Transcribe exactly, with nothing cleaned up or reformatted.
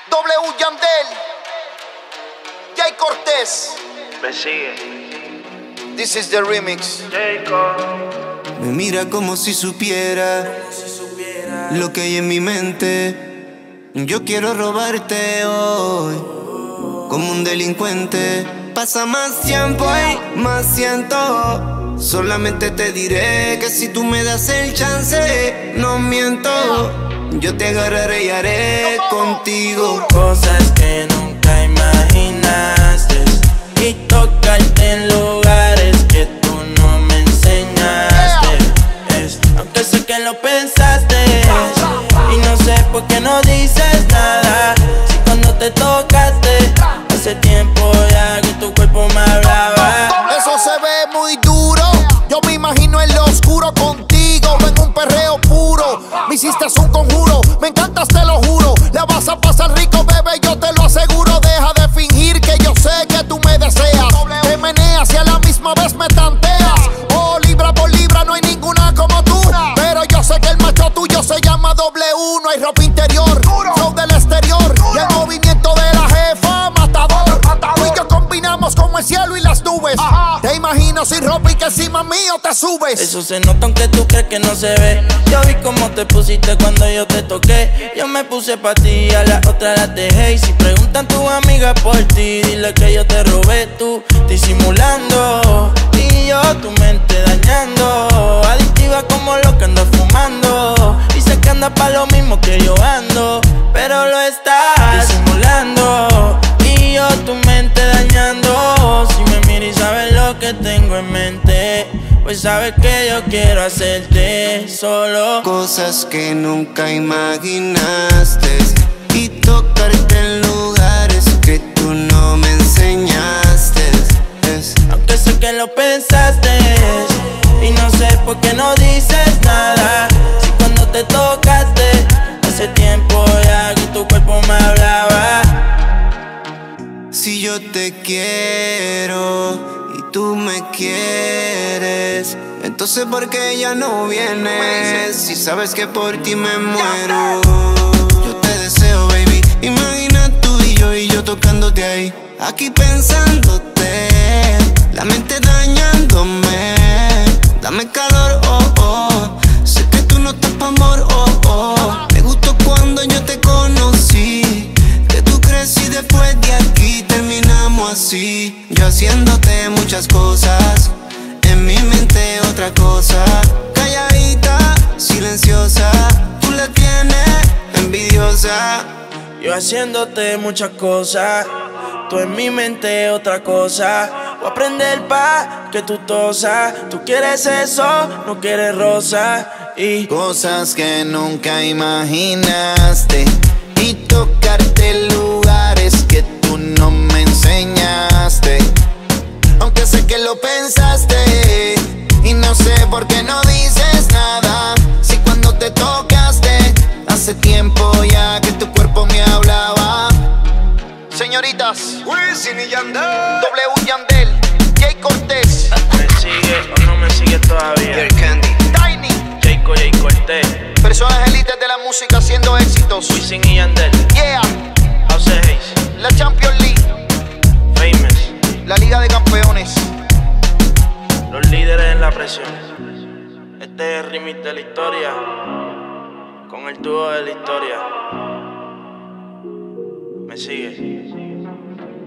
W Yandel, Jay Cortez. Me sigue. This is the remix. Jacob. Me mira como si supiera lo que hay en mi mente. Yo quiero robarte hoy como un delincuente. Pasa más tiempo y más siento. Solamente te diré que si tú me das el chance, no miento. Yo te agarraré y haré contigo cosas que nunca imaginaste y tocarte en lugares que tú no me enseñaste. Es, aunque sé que lo pensaste y no sé por qué no dices nada. Si cuando te tocaste hace tiempo ya que tu cuerpo me hablaba. Eso se ve muy duro. Yo me imagino en lo oscuro contigo, en un perreo puro. Me hiciste un conjuro, me encantas, te lo juro. La vas a pasar rico, bebé, yo te lo aseguro. Deja de fingir que yo sé que tú me deseas. Te meneas y a la misma vez me tanteas. Oh, libra por libra, no hay ninguna como tú. Pero yo sé que el macho tuyo se llama W. No hay ropa interior, flow del exterior y el movimiento de la jefa, matador. Tú y yo combinamos como el cielo y las nubes. Te imagino sin ropa y que encima mío te subes. Eso se nota aunque tú crees que no se ve. Yo vi cómo te pusiste cuando yo te toqué. Yo me puse pa' ti, a la otra la dejé. Y si preguntan tus amigas por ti, dile que yo te robé, tú disimulando. Y yo tu mente dañando, adictiva como lo que andas fumando. Dice que anda pa' lo mismo que yo ando, pero lo estás disimulando. Y yo tu mente dañando. Si me miras y sabes lo que tengo en mente, pues sabes que yo quiero hacerte solo cosas que nunca imaginaste y tocarte en lugares que tú no me enseñaste. Es, aunque sé que lo pensaste y no sé por qué no dices nada. Si cuando te tocaste hace tiempo ya que tu cuerpo me hablaba. si yo te quiero y tú me quieres, entonces ¿por qué ya no vienes? Si sabes que por ti me muero. Yo te deseo, baby. Imagina tú y yo y yo tocándote ahí, aquí pensándote, la mente dañándome. Dame calor, oh, oh. Sé que tú no estás pa' amor, oh, oh. Me gustó cuando yo te conocí, que tú crecí y después de aquí terminamos así. Yo haciéndote muchas cosas, en mi mente otra cosa. Calladita, silenciosa, tú la tienes envidiosa. Yo haciéndote muchas cosas, tú en mi mente otra cosa. Voy a aprender pa' que tú tosas. Tú quieres eso, no quieres rosa. Y cosas que nunca imaginaste y tocarte en lugares que tú no me enseñaste. Aunque sé que lo pensaste y no sé por qué no dices nada. Si cuando te tocaste hace tiempo ya que tu cuerpo me hablaba. Señoritas, Wisin y Yandel. W Yandel, Jay Cortez. ¿me sigue o no me sigue todavía? Candy. Tiny, Jacob, Jay Cortez, personas élites de la música haciendo éxitos. Wisin y Yandel, Yeah, House Hayes, la Champions League, Famous, la Liga de Campeones. los líderes en la presión. Este es el remix de la historia, con el dúo de la historia. Me sigue.